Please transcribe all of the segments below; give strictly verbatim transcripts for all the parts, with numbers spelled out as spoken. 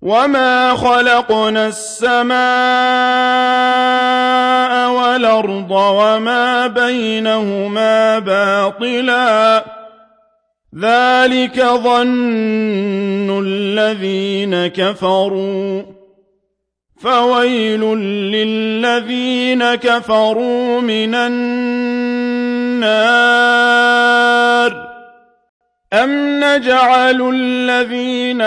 وما خلقنا السماء والأرض وما بينهما باطلا ذلك ظن الذين كفروا فويل للذين كفروا من النار أم نجعل الذين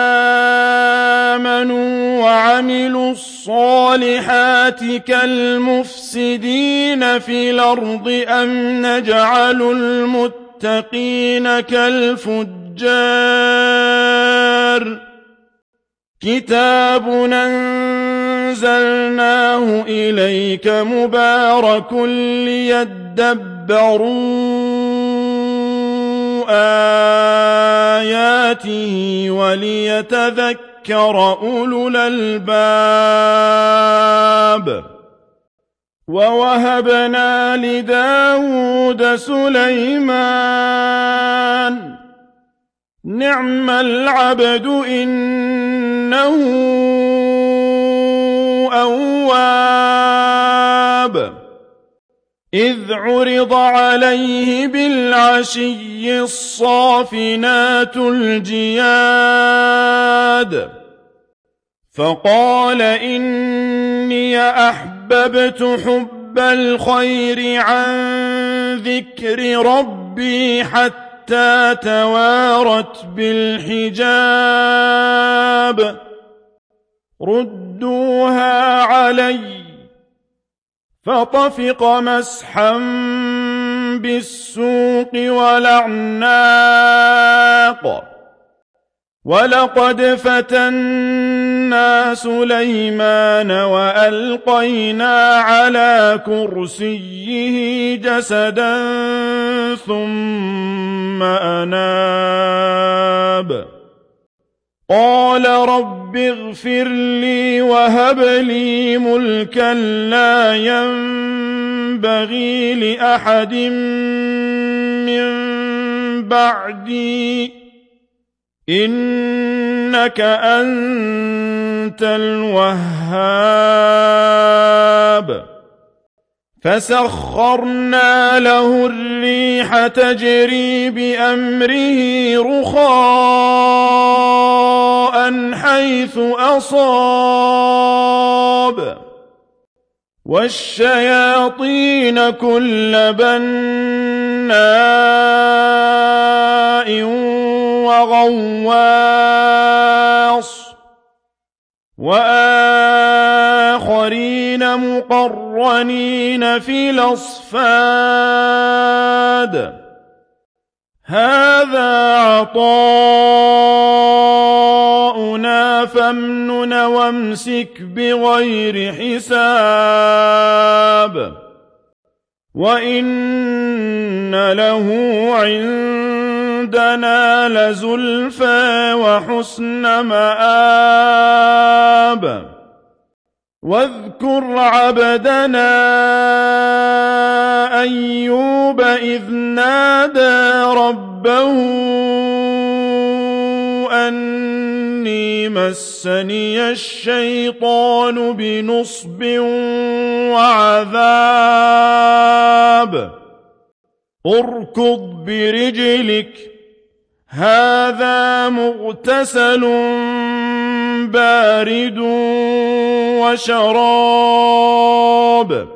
آمنوا وعملوا الصالحات كالمفسدين في الأرض أم نجعل المتقين كالفجار كتاب أنزلناه إليك مبارك ليدبروا آياته وليتذكر أولو الألباب ووهبنا لداود سليمان نعم العبد إنه أواب إذ عرض عليه بالعشي الصافنات الجياد فقال إني أحببت حب الخير عن ذكر ربي حتى توارت بالحجاب ردوها علي فطفق مسحا بالسوق والأعناق ولقد فتنا سليمان وألقينا على كرسيه جسدا ثم أناب قال رب اغفر لي وهب لي ملكا لا ينبغي لأحد من بعدي إنك أنت الوهاب فسخرنا له الريح تجري بأمره رخاء حيث أصاب والشياطين كل بناء وغواص وآخرين مقرنين في الأصفاد هذا عطاؤنا فامنن وامسك بغير حساب وإن له عندنا لزلفى وحسن مآب واذكر عبدنا أيوب إذ نادى ربه أني مسني الشيطان بنصب وعذاب اركض برجلك هذا مغتسل بارد وشراب